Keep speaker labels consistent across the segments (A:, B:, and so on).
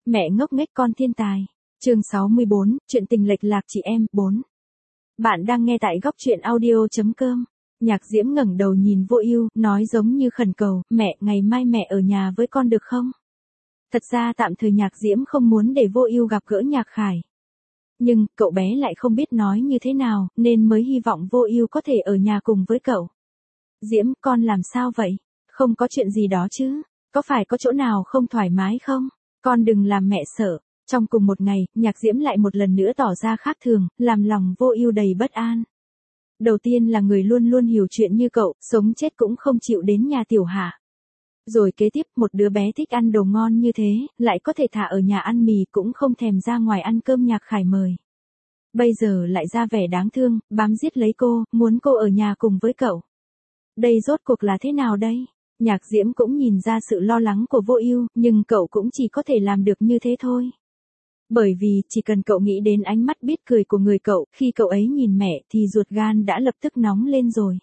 A: Mẹ ngốc nghếch con thiên tài. Chương 64, chuyện tình lệch lạc chị em, 4. Bạn đang nghe tại góc truyện audio.com. Nhạc Diễm ngẩng đầu nhìn Vô Ưu, nói giống như khẩn cầu, mẹ, ngày mai mẹ ở nhà với con được không? Thật ra tạm thời Nhạc Diễm không muốn để Vô Ưu gặp gỡ Nhạc Khải. Nhưng, cậu bé lại không biết nói như thế nào, nên mới hy vọng Vô Ưu có thể ở nhà cùng với cậu. Diễm, con làm sao vậy? Không có chuyện gì đó chứ? Có phải có chỗ nào không thoải mái không? Con đừng làm mẹ sợ. Trong cùng một ngày, Nhạc Diễm lại một lần nữa tỏ ra khác thường, làm lòng Vô Ưu đầy bất an. Đầu tiên là người luôn luôn hiểu chuyện như cậu, sống chết cũng không chịu đến nhà tiểu Hạ. Rồi kế tiếp, một đứa bé thích ăn đồ ngon như thế, lại có thể thả ở nhà ăn mì cũng không thèm ra ngoài ăn cơm Nhạc Khải mời. Bây giờ lại ra vẻ đáng thương, bám giết lấy cô, muốn cô ở nhà cùng với cậu. Đây rốt cuộc là thế nào đây? Nhạc Diễm cũng nhìn ra sự lo lắng của Vô Ưu, nhưng cậu cũng chỉ có thể làm được như thế thôi. Bởi vì, chỉ cần cậu nghĩ đến ánh mắt biết cười của người cậu, khi cậu ấy nhìn mẹ thì ruột gan đã lập tức nóng lên rồi.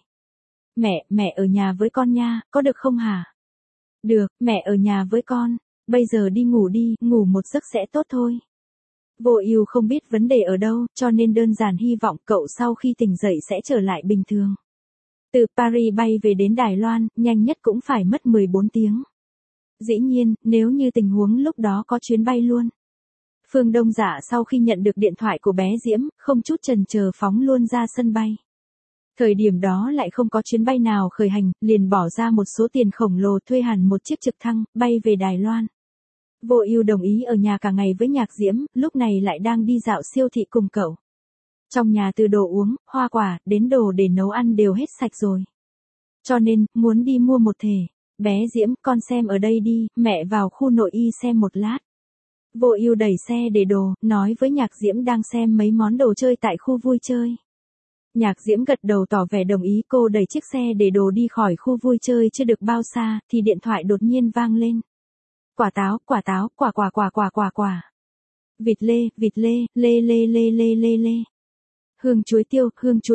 A: Mẹ ở nhà với con nha, có được không hả? Được, mẹ ở nhà với con. Bây giờ đi ngủ đi, ngủ một giấc sẽ tốt thôi. Vô Ưu không biết vấn đề ở đâu, cho nên đơn giản hy vọng cậu sau khi tỉnh dậy sẽ trở lại bình thường. Từ Paris bay về đến Đài Loan, nhanh nhất cũng phải mất 14 tiếng. Dĩ nhiên, nếu như tình huống lúc đó có chuyến bay luôn. Phương Đông Dạ sau khi nhận được điện thoại của bé Diễm, không chút chần chờ phóng luôn ra sân bay. Thời điểm đó lại không có chuyến bay nào khởi hành, liền bỏ ra một số tiền khổng lồ thuê hẳn một chiếc trực thăng, bay về Đài Loan. Vô Ưu đồng ý ở nhà cả ngày với Nhạc Diễm, lúc này lại đang đi dạo siêu thị cùng cậu. Trong nhà từ đồ uống, hoa quả, đến đồ để nấu ăn đều hết sạch rồi. Cho nên, muốn đi mua một thể. Bé Diễm, con xem ở đây đi, mẹ vào khu nội y xem một lát. Vô Ưu đẩy xe để đồ, nói với Nhạc Diễm đang xem mấy món đồ chơi tại khu vui chơi. Nhạc Diễm gật đầu tỏ vẻ đồng ý, cô đẩy chiếc xe để đồ đi khỏi khu vui chơi chưa được bao xa, thì điện thoại đột nhiên vang lên. Quả táo, quả. Vịt lê, lê. Hương chuối tiêu,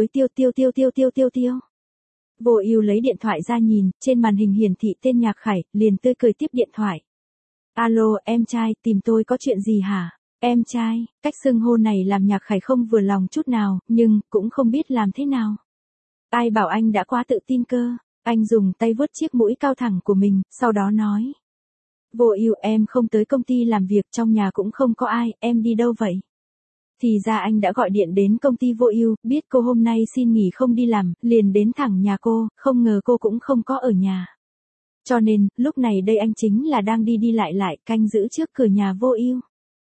A: tiêu. Vô Ưu lấy điện thoại ra nhìn, trên màn hình hiển thị tên Nhạc Khải, liền tươi cười tiếp điện thoại. Alo, em trai, tìm tôi có chuyện gì hả? Em trai, cách xưng hô này làm Nhạc Khải không vừa lòng chút nào, nhưng, cũng không biết làm thế nào. Ai bảo anh đã quá tự tin cơ? Anh dùng tay vuốt chiếc mũi cao thẳng của mình, sau đó nói. Vô Ưu, em không tới công ty làm việc, trong nhà cũng không có ai, em đi đâu vậy? Thì ra anh đã gọi điện đến công ty Vô Ưu, biết cô hôm nay xin nghỉ không đi làm, liền đến thẳng nhà cô, không ngờ cô cũng không có ở nhà. Cho nên, lúc này đây anh chính là đang đi lại, canh giữ trước cửa nhà Vô Ưu.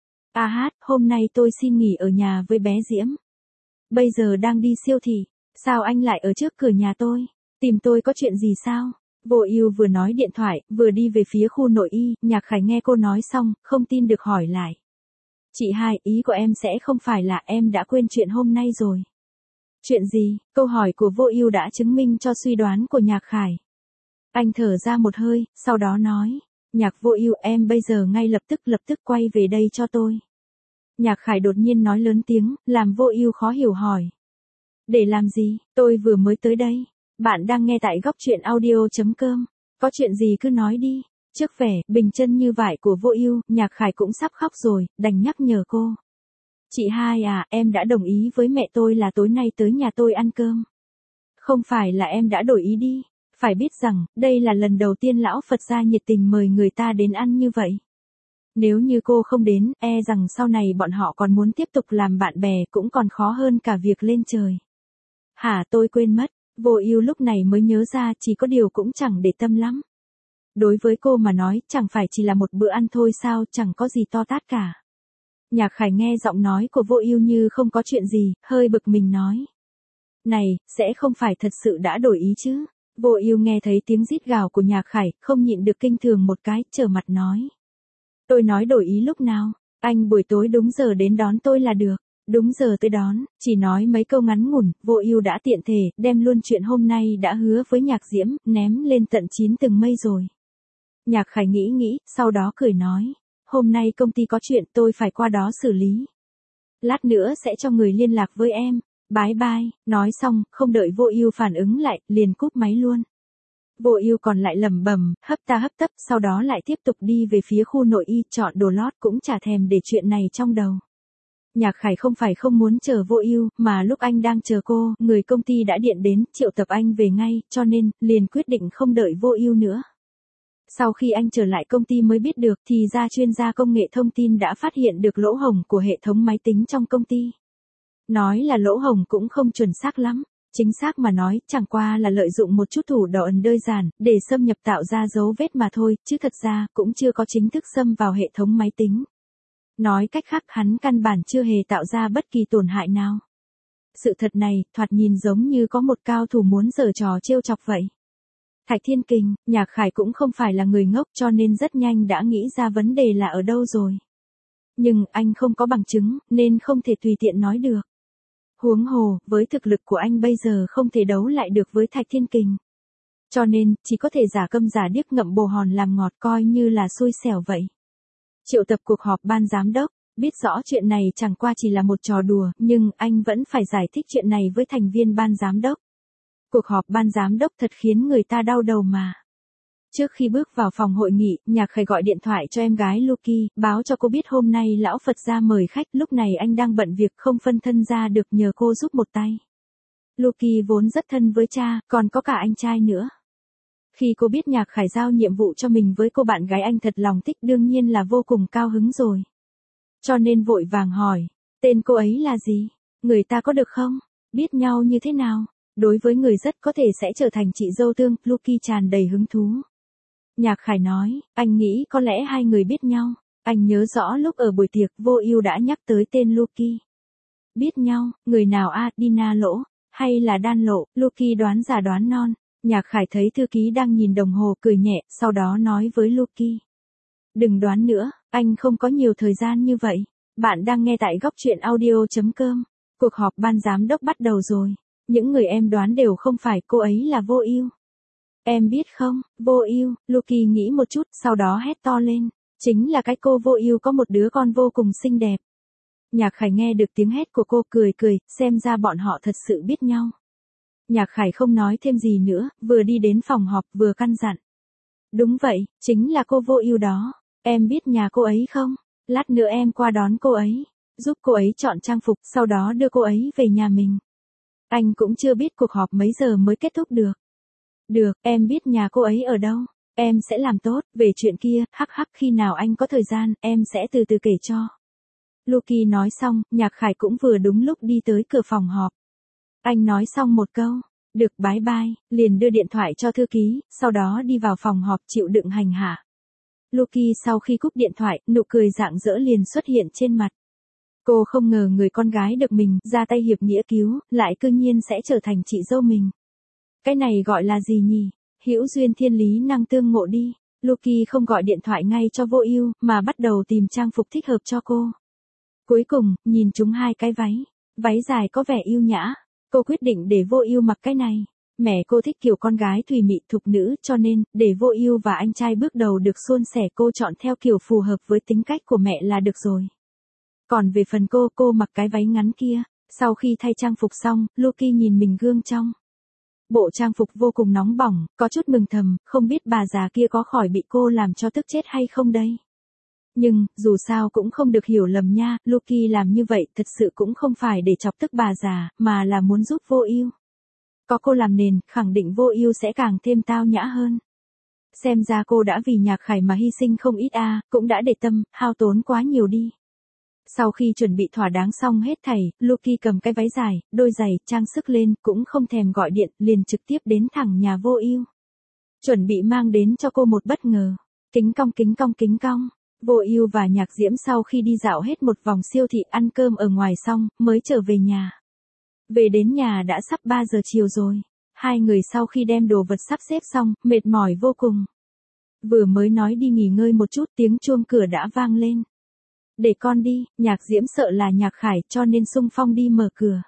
A: Hôm nay tôi xin nghỉ ở nhà với bé Diễm. Bây giờ đang đi siêu thị, sao anh lại ở trước cửa nhà tôi? Tìm tôi có chuyện gì sao? Vô Ưu vừa nói điện thoại, vừa đi về phía khu nội y, Nhạc Khải nghe cô nói xong, không tin được hỏi lại. Chị hai, ý của em sẽ không phải là em đã quên chuyện hôm nay rồi. Chuyện gì? Câu hỏi của Vô Ưu đã chứng minh cho suy đoán của Nhạc Khải. Anh thở ra một hơi, sau đó nói. Nhạc Vô Ưu, em bây giờ ngay lập tức quay về đây cho tôi. Nhạc Khải đột nhiên nói lớn tiếng, làm Vô Ưu khó hiểu hỏi. Để làm gì? Tôi vừa mới tới đây. Bạn đang nghe tại góc truyện audio.com. Có chuyện gì cứ nói đi. Trước vẻ bình chân như vải của Vô Ưu, Nhạc Khải cũng sắp khóc rồi, đành nhắc nhở cô. Chị hai à, em đã đồng ý với mẹ tôi là tối nay tới nhà tôi ăn cơm. Không phải là em đã đổi ý đi. Phải biết rằng, đây là lần đầu tiên lão Phật gia nhiệt tình mời người ta đến ăn như vậy. Nếu như cô không đến, e rằng sau này bọn họ còn muốn tiếp tục làm bạn bè cũng còn khó hơn cả việc lên trời. Hả, tôi quên mất. Vô Ưu lúc này mới nhớ ra, chỉ có điều cũng chẳng để tâm lắm. Đối với cô mà nói, chẳng phải chỉ là một bữa ăn thôi sao, chẳng có gì to tát cả. Nhạc Khải nghe giọng nói của Vô Ưu như không có chuyện gì, hơi bực mình nói. Này, sẽ không phải thật sự đã đổi ý chứ? Vô Ưu nghe thấy tiếng rít gào của Nhạc Khải, không nhịn được kinh thường một cái, trở mặt nói. Tôi nói đổi ý lúc nào? Anh buổi tối đúng giờ đến đón tôi là được. Đúng giờ tới đón, chỉ nói mấy câu ngắn ngủn, Vô Ưu đã tiện thể, đem luôn chuyện hôm nay đã hứa với Nhạc Diễm, ném lên tận 9 tầng mây rồi. Nhạc Khải nghĩ, sau đó cười nói. Hôm nay công ty có chuyện tôi phải qua đó xử lý. Lát nữa sẽ cho người liên lạc với em. Bye bye, nói xong, không đợi Vô Ưu phản ứng lại, liền cúp máy luôn. Vô Ưu còn lại lẩm bẩm, hấp ta hấp tấp, sau đó lại tiếp tục đi về phía khu nội y, chọn đồ lót cũng chả thèm để chuyện này trong đầu. Nhạc Khải không phải không muốn chờ Vô Ưu, mà lúc anh đang chờ cô, người công ty đã điện đến, triệu tập anh về ngay, cho nên, liền quyết định không đợi Vô Ưu nữa. Sau khi anh trở lại công ty mới biết được, thì ra chuyên gia công nghệ thông tin đã phát hiện được lỗ hổng của hệ thống máy tính trong công ty. Nói là lỗ hổng cũng không chuẩn xác lắm. Chính xác mà nói, chẳng qua là lợi dụng một chút thủ đoạn đơn giản, để xâm nhập tạo ra dấu vết mà thôi, chứ thật ra, cũng chưa có chính thức xâm vào hệ thống máy tính. Nói cách khác, hắn căn bản chưa hề tạo ra bất kỳ tổn hại nào. Sự thật này, thoạt nhìn giống như có một cao thủ muốn giở trò trêu chọc vậy. Thạch Thiên Kình, Nhạc Khải cũng không phải là người ngốc cho nên rất nhanh đã nghĩ ra vấn đề là ở đâu rồi. Nhưng anh không có bằng chứng, nên không thể tùy tiện nói được. Huống hồ, với thực lực của anh bây giờ không thể đấu lại được với Thạch Thiên Kình. Cho nên, chỉ có thể giả câm giả điếc ngậm bồ hòn làm ngọt coi như là xui xẻo vậy. Triệu tập cuộc họp ban giám đốc, biết rõ chuyện này chẳng qua chỉ là một trò đùa, nhưng anh vẫn phải giải thích chuyện này với thành viên ban giám đốc. Cuộc họp ban giám đốc thật khiến người ta đau đầu mà. Trước khi bước vào phòng hội nghị, Nhạc Khải gọi điện thoại cho em gái Lucky, báo cho cô biết hôm nay lão Phật ra mời khách, lúc này anh đang bận việc không phân thân ra được nhờ cô giúp một tay. Lucky vốn rất thân với cha, còn có cả anh trai nữa. Khi cô biết Nhạc Khải giao nhiệm vụ cho mình với cô bạn gái anh thật lòng thích đương nhiên là vô cùng cao hứng rồi. Cho nên vội vàng hỏi, tên cô ấy là gì? Người ta có được không? Biết nhau như thế nào? Đối với người rất có thể sẽ trở thành chị dâu tương, Lucky tràn đầy hứng thú. Nhạc Khải nói, anh nghĩ có lẽ hai người biết nhau. Anh nhớ rõ lúc ở buổi tiệc Vô Ưu đã nhắc tới tên Lucky. Biết nhau, người nào a, Dina Lỗ, hay là Đan Lộ, Lucky đoán già đoán non. Nhạc Khải thấy thư ký đang nhìn đồng hồ cười nhẹ, sau đó nói với Lucky. Đừng đoán nữa, anh không có nhiều thời gian như vậy. Bạn đang nghe tại góc truyện audio.com. Cuộc họp ban giám đốc bắt đầu rồi. Những người em đoán đều không phải, cô ấy là Vô Ưu. Em biết không, Vô Ưu, Lucky nghĩ một chút, sau đó hét to lên. Chính là cái cô Vô Ưu có một đứa con vô cùng xinh đẹp. Nhạc Khải nghe được tiếng hét của cô cười cười, xem ra bọn họ thật sự biết nhau. Nhạc Khải không nói thêm gì nữa, vừa đi đến phòng họp vừa căn dặn. Đúng vậy, chính là cô Vô Ưu đó. Em biết nhà cô ấy không? Lát nữa em qua đón cô ấy, giúp cô ấy chọn trang phục, sau đó đưa cô ấy về nhà mình. Anh cũng chưa biết cuộc họp mấy giờ mới kết thúc được. Được, em biết nhà cô ấy ở đâu. Em sẽ làm tốt, về chuyện kia, hắc hắc khi nào anh có thời gian, em sẽ từ từ kể cho. Lucky nói xong, Nhạc Khải cũng vừa đúng lúc đi tới cửa phòng họp. Anh nói xong một câu, được bye bye, liền đưa điện thoại cho thư ký, sau đó đi vào phòng họp chịu đựng hành hạ. Lucky sau khi cúp điện thoại, nụ cười rạng rỡ liền xuất hiện trên mặt. Cô không ngờ người con gái được mình ra tay hiệp nghĩa cứu, lại cư nhiên sẽ trở thành chị dâu mình. Cái này gọi là gì nhỉ? Hữu duyên thiên lý năng tương ngộ đi. Lucky không gọi điện thoại ngay cho Vô Ưu, mà bắt đầu tìm trang phục thích hợp cho cô. Cuối cùng, nhìn chúng hai cái váy. Váy dài có vẻ yêu nhã. Cô quyết định để Vô Ưu mặc cái này. Mẹ cô thích kiểu con gái thùy mị thục nữ cho nên, để Vô Ưu và anh trai bước đầu được suôn sẻ cô chọn theo kiểu phù hợp với tính cách của mẹ là được rồi. Còn về phần cô mặc cái váy ngắn kia. Sau khi thay trang phục xong, Lucky nhìn mình gương trong. Bộ trang phục vô cùng nóng bỏng, có chút mừng thầm, không biết bà già kia có khỏi bị cô làm cho tức chết hay không đây. Nhưng, dù sao cũng không được hiểu lầm nha, Lucky làm như vậy thật sự cũng không phải để chọc tức bà già, mà là muốn giúp Vô Ưu. Có cô làm nền, khẳng định Vô Ưu sẽ càng thêm tao nhã hơn. Xem ra cô đã vì Nhạc Khải mà hy sinh không ít cũng đã để tâm, hao tốn quá nhiều đi. Sau khi chuẩn bị thỏa đáng xong hết thảy, Lucky cầm cái váy dài, đôi giày, trang sức lên, cũng không thèm gọi điện, liền trực tiếp đến thẳng nhà Vô Ưu. Chuẩn bị mang đến cho cô một bất ngờ. Kính cong. Vô Ưu và Nhạc Diễm sau khi đi dạo hết một vòng siêu thị ăn cơm ở ngoài xong, mới trở về nhà. Về đến nhà đã sắp 3 giờ chiều rồi. Hai người sau khi đem đồ vật sắp xếp xong, mệt mỏi vô cùng. Vừa mới nói đi nghỉ ngơi một chút, tiếng chuông cửa đã vang lên. Để con đi, Nhạc Diễm sợ là Nhạc Khải cho nên xung phong đi mở cửa.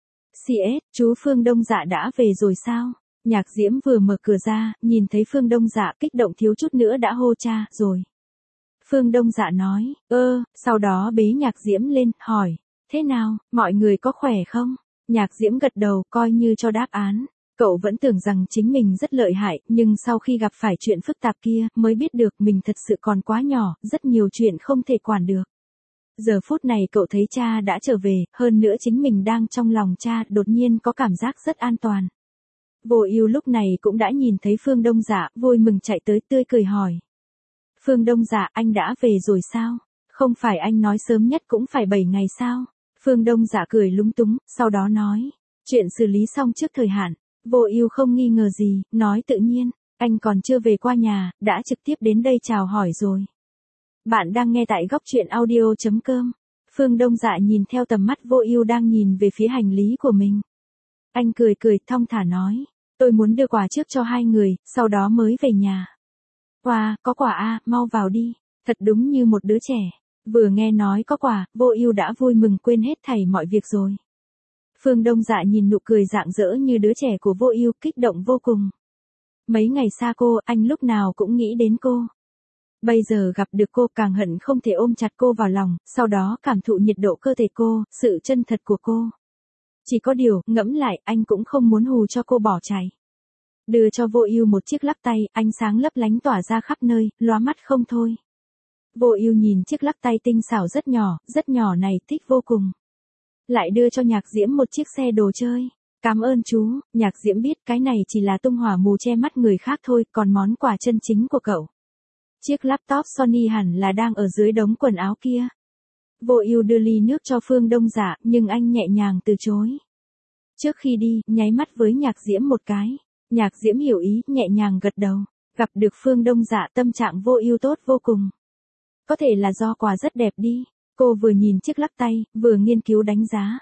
A: CS, chú Phương Đông Dạ đã về rồi sao? Nhạc Diễm vừa mở cửa ra, nhìn thấy Phương Đông Dạ kích động thiếu chút nữa đã hô cha rồi. Phương Đông Dạ nói, sau đó bế Nhạc Diễm lên, hỏi, thế nào, mọi người có khỏe không? Nhạc Diễm gật đầu, coi như cho đáp án. Cậu vẫn tưởng rằng chính mình rất lợi hại, nhưng sau khi gặp phải chuyện phức tạp kia, mới biết được mình thật sự còn quá nhỏ, rất nhiều chuyện không thể quản được. Giờ phút này cậu thấy cha đã trở về, hơn nữa chính mình đang trong lòng cha, đột nhiên có cảm giác rất an toàn. Vô Ưu lúc này cũng đã nhìn thấy Phương Đông Dạ, vui mừng chạy tới tươi cười hỏi. Phương Đông Dạ, anh đã về rồi sao? Không phải anh nói sớm nhất cũng phải 7 ngày sao? Phương Đông Dạ cười lúng túng, sau đó nói. Chuyện xử lý xong trước thời hạn. Vô Ưu không nghi ngờ gì, nói tự nhiên. Anh còn chưa về qua nhà, đã trực tiếp đến đây chào hỏi rồi. Bạn đang nghe tại góc truyện audio.com. Phương Đông Dạ nhìn theo tầm mắt Vô Ưu đang nhìn về phía hành lý của mình. Anh cười cười thong thả nói. Tôi muốn đưa quà trước cho 2 người, sau đó mới về nhà. Wow, có quà à, mau vào đi. Thật đúng như một đứa trẻ. Vừa nghe nói có quà, Vô Ưu đã vui mừng quên hết thảy mọi việc rồi. Phương Đông Dạ nhìn nụ cười rạng rỡ như đứa trẻ của Vô Ưu, kích động vô cùng. Mấy ngày xa cô, anh lúc nào cũng nghĩ đến cô. Bây giờ gặp được cô càng hận không thể ôm chặt cô vào lòng, sau đó cảm thụ nhiệt độ cơ thể cô, sự chân thật của cô. Chỉ có điều, ngẫm lại, anh cũng không muốn hù cho cô bỏ chạy. Đưa cho Vô Ưu một chiếc lắc tay, ánh sáng lấp lánh tỏa ra khắp nơi, lóa mắt không thôi. Vô Ưu nhìn chiếc lắc tay tinh xảo rất nhỏ này, thích vô cùng. Lại đưa cho Nhạc Diễm một chiếc xe đồ chơi. Cảm ơn chú, Nhạc Diễm biết cái này chỉ là tung hỏa mù che mắt người khác thôi, còn món quà chân chính của cậu. Chiếc laptop Sony hẳn là đang ở dưới đống quần áo kia. Vô Ưu đưa ly nước cho Phương Đông Dạ, nhưng anh nhẹ nhàng từ chối. Trước khi đi, nháy mắt với Nhạc Diễm một cái. Nhạc Diễm hiểu ý, nhẹ nhàng gật đầu. Gặp được Phương Đông Dạ, tâm trạng Vô Ưu tốt vô cùng. Có thể là do quà rất đẹp đi. Cô vừa nhìn chiếc lắc tay, vừa nghiên cứu đánh giá.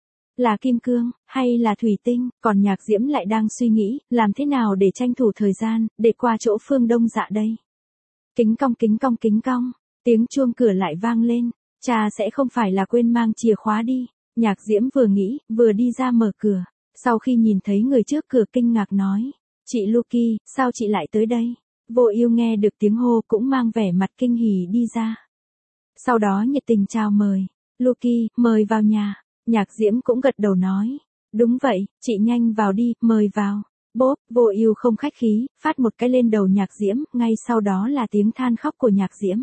A: Là kim cương, hay là thủy tinh, còn Nhạc Diễm lại đang suy nghĩ, làm thế nào để tranh thủ thời gian, để qua chỗ Phương Đông Dạ đây. Kính cong, tiếng chuông cửa lại vang lên, cha sẽ không phải là quên mang chìa khóa đi. Nhạc Diễm vừa nghĩ, vừa đi ra mở cửa, sau khi nhìn thấy người trước cửa kinh ngạc nói, chị Lucky, sao chị lại tới đây? Vô Ưu nghe được tiếng hô cũng mang vẻ mặt kinh hỉ đi ra. Sau đó nhiệt tình chào mời, Lucky, mời vào nhà. Nhạc Diễm cũng gật đầu nói, đúng vậy, chị nhanh vào đi, mời vào. Bốp, Vô Ưu không khách khí, phát một cái lên đầu Nhạc Diễm, ngay sau đó là tiếng than khóc của Nhạc Diễm.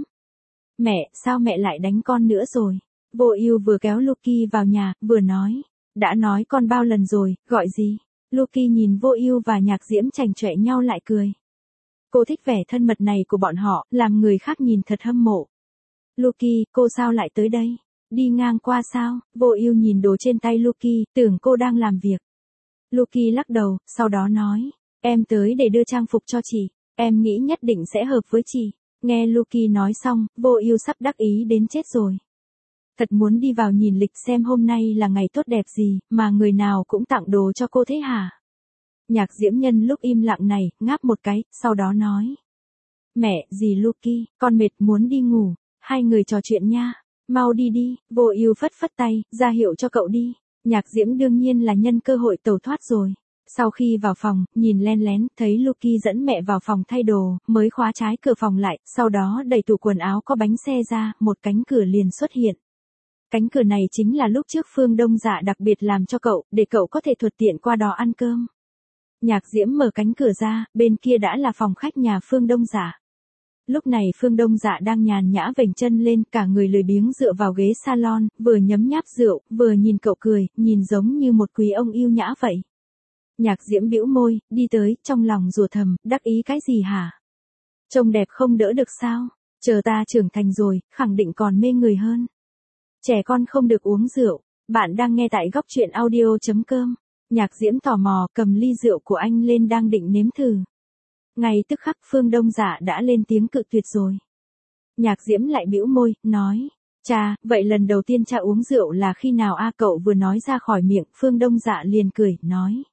A: Mẹ, sao mẹ lại đánh con nữa rồi? Vô Ưu vừa kéo Lucky vào nhà, vừa nói, đã nói con bao lần rồi, gọi gì? Lucky nhìn Vô Ưu và Nhạc Diễm chảnh chọe nhau lại cười. Cô thích vẻ thân mật này của bọn họ, làm người khác nhìn thật hâm mộ. Lucky, cô sao lại tới đây? Đi ngang qua sao? Vô Ưu nhìn đồ trên tay Lucky, tưởng cô đang làm việc. Lucky lắc đầu, sau đó nói, em tới để đưa trang phục cho chị, em nghĩ nhất định sẽ hợp với chị. Nghe Lucky nói xong, Vô Ưu sắp đắc ý đến chết rồi. Thật muốn đi vào nhìn lịch xem hôm nay là ngày tốt đẹp gì, mà người nào cũng tặng đồ cho cô thế hả? Nhạc Diễm nhân lúc im lặng này, ngáp một cái, sau đó nói. Mẹ, dì Lucky, con mệt muốn đi ngủ, hai người trò chuyện nha, mau đi đi. Vô Ưu phất phất tay, ra hiệu cho cậu đi. Nhạc Diễm đương nhiên là nhân cơ hội tẩu thoát rồi. Sau khi vào phòng, nhìn len lén, thấy Lucky dẫn mẹ vào phòng thay đồ, mới khóa trái cửa phòng lại, sau đó đẩy tủ quần áo có bánh xe ra, một cánh cửa liền xuất hiện. Cánh cửa này chính là lúc trước Phương Đông Dạ đặc biệt làm cho cậu, để cậu có thể thuận tiện qua đó ăn cơm. Nhạc Diễm mở cánh cửa ra, bên kia đã là phòng khách nhà Phương Đông Dạ. Lúc này Phương Đông Dạ đang nhàn nhã vểnh chân lên, cả người lười biếng dựa vào ghế salon, vừa nhấm nháp rượu, vừa nhìn cậu cười, nhìn giống như một quý ông yêu nhã vậy. Nhạc Diễm bĩu môi, đi tới, trong lòng rủa thầm, đắc ý cái gì hả? Trông đẹp không đỡ được sao? Chờ ta trưởng thành rồi, khẳng định còn mê người hơn. Trẻ con không được uống rượu. Bạn đang nghe tại góc truyện audio.com. Nhạc Diễm tò mò, cầm ly rượu của anh lên đang định nếm thử. Ngay tức khắc Phương Đông Dạ đã lên tiếng cự tuyệt rồi. Nhạc Diễm lại bĩu môi, nói. Cha, vậy lần đầu tiên cha uống rượu là khi nào a? Cậu vừa nói ra khỏi miệng, Phương Đông Dạ liền cười, nói.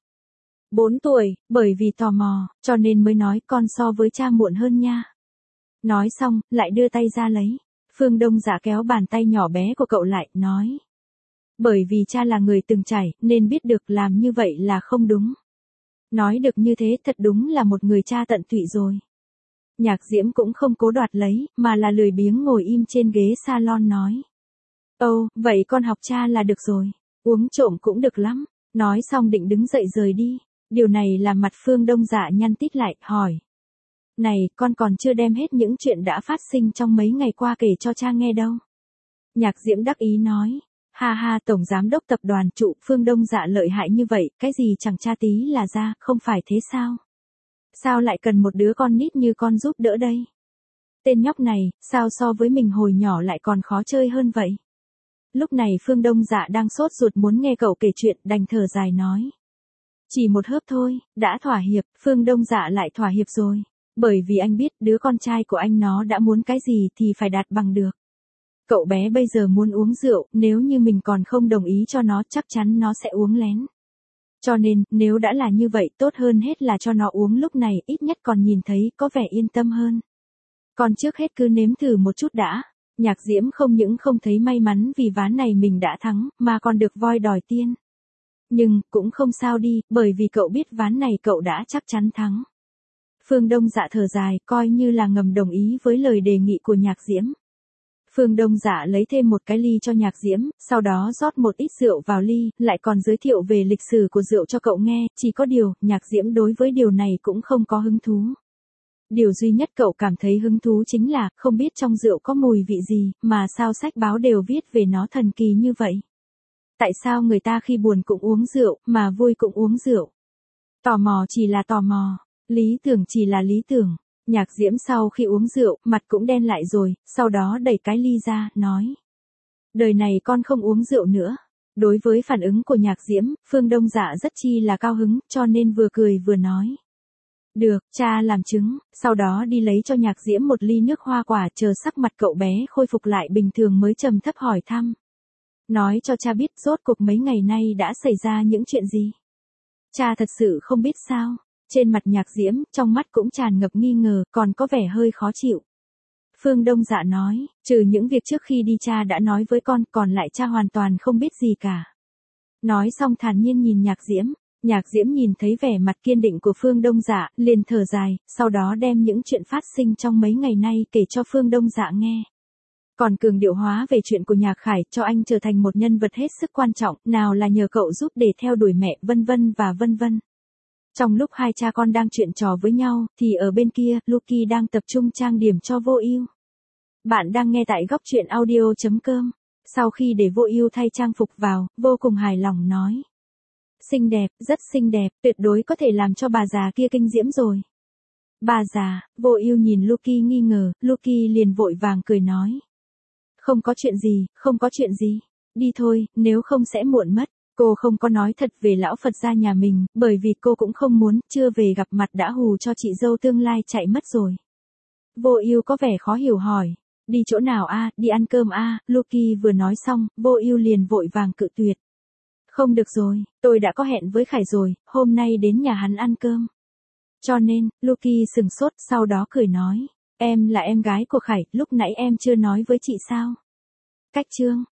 A: 4 tuổi, bởi vì tò mò, cho nên mới nói con so với cha muộn hơn nha. Nói xong, lại đưa tay ra lấy. Phương Đông Dạ kéo bàn tay nhỏ bé của cậu lại, nói. Bởi vì cha là người từng trải, nên biết được làm như vậy là không đúng. Nói được như thế thật đúng là một người cha tận tụy rồi. Nhạc Diễm cũng không cố đoạt lấy, mà là lười biếng ngồi im trên ghế salon nói. Ồ, vậy con học cha là được rồi, uống trộm cũng được lắm. Nói xong định đứng dậy rời đi. Điều này làm mặt Phương Đông Dạ nhăn tít lại, hỏi. Này, con còn chưa đem hết những chuyện đã phát sinh trong mấy ngày qua kể cho cha nghe đâu. Nhạc Diễm đắc ý nói. Ha ha, tổng giám đốc tập đoàn trụ Phương Đông Dạ lợi hại như vậy, cái gì chẳng tra tí là ra, không phải thế sao? Sao lại cần một đứa con nít như con giúp đỡ đây? Tên nhóc này, sao so với mình hồi nhỏ lại còn khó chơi hơn vậy? Lúc này Phương Đông Dạ đang sốt ruột muốn nghe cậu kể chuyện, đành thở dài nói. Chỉ một hớp thôi, đã thỏa hiệp, Phương Đông Dạ lại thỏa hiệp rồi. Bởi vì anh biết đứa con trai của anh nó đã muốn cái gì thì phải đạt bằng được. Cậu bé bây giờ muốn uống rượu, nếu như mình còn không đồng ý cho nó chắc chắn nó sẽ uống lén. Cho nên, nếu đã là như vậy tốt hơn hết là cho nó uống lúc này, ít nhất còn nhìn thấy có vẻ yên tâm hơn. Còn trước hết cứ nếm thử một chút đã. Nhạc Diễm không những không thấy may mắn vì ván này mình đã thắng, mà còn được voi đòi tiên. Nhưng, cũng không sao đi, bởi vì cậu biết ván này cậu đã chắc chắn thắng. Phương Đông Dạ thở dài, coi như là ngầm đồng ý với lời đề nghị của Nhạc Diễm. Phương Đông Dạ lấy thêm một cái ly cho Nhạc Diễm, sau đó rót một ít rượu vào ly, lại còn giới thiệu về lịch sử của rượu cho cậu nghe, chỉ có điều, Nhạc Diễm đối với điều này cũng không có hứng thú. Điều duy nhất cậu cảm thấy hứng thú chính là, không biết trong rượu có mùi vị gì, mà sao sách báo đều viết về nó thần kỳ như vậy. Tại sao người ta khi buồn cũng uống rượu, mà vui cũng uống rượu? Tò mò chỉ là tò mò, lý tưởng chỉ là lý tưởng. Nhạc Diễm sau khi uống rượu, mặt cũng đen lại rồi, sau đó đẩy cái ly ra, nói. Đời này con không uống rượu nữa. Đối với phản ứng của Nhạc Diễm, Phương Đông Dạ rất chi là cao hứng, cho nên vừa cười vừa nói. Được, cha làm chứng, sau đó đi lấy cho Nhạc Diễm một ly nước hoa quả, chờ sắc mặt cậu bé khôi phục lại bình thường mới trầm thấp hỏi thăm. Nói cho cha biết rốt cuộc mấy ngày nay đã xảy ra những chuyện gì. Cha thật sự không biết sao. Trên mặt Nhạc Diễm, trong mắt cũng tràn ngập nghi ngờ, còn có vẻ hơi khó chịu. Phương Đông Dạ nói, trừ những việc trước khi đi cha đã nói với con, còn lại cha hoàn toàn không biết gì cả. Nói xong thản nhiên nhìn Nhạc Diễm. Nhạc Diễm nhìn thấy vẻ mặt kiên định của Phương Đông Dạ, liền thở dài, sau đó đem những chuyện phát sinh trong mấy ngày nay kể cho Phương Đông Dạ nghe. Còn cường điệu hóa về chuyện của Nhạc Khải, cho anh trở thành một nhân vật hết sức quan trọng, nào là nhờ cậu giúp để theo đuổi mẹ, vân vân và vân vân. Trong lúc hai cha con đang chuyện trò với nhau, thì ở bên kia, Lucky đang tập trung trang điểm cho Vô Ưu. Bạn đang nghe tại góc truyện audio.com. Sau khi để Vô Ưu thay trang phục vào, vô cùng hài lòng nói. Xinh đẹp, rất xinh đẹp, tuyệt đối có thể làm cho bà già kia kinh diễm rồi. Bà già, Vô Ưu nhìn Lucky nghi ngờ, Lucky liền vội vàng cười nói. Không có chuyện gì, không có chuyện gì. Đi thôi, nếu không sẽ muộn mất. Cô không có nói thật về lão Phật gia nhà mình, bởi vì cô cũng không muốn, chưa về gặp mặt đã hù cho chị dâu tương lai chạy mất rồi. Vô Ưu có vẻ khó hiểu hỏi. Đi chỗ nào a? Đi ăn cơm a? Lucky vừa nói xong, Vô Ưu liền vội vàng cự tuyệt. Không được rồi, tôi đã có hẹn với Khải rồi, hôm nay đến nhà hắn ăn cơm. Cho nên, Lucky sừng sốt, sau đó cười nói. Em là em gái của Khải, lúc nãy em chưa nói với chị sao? Cách chương.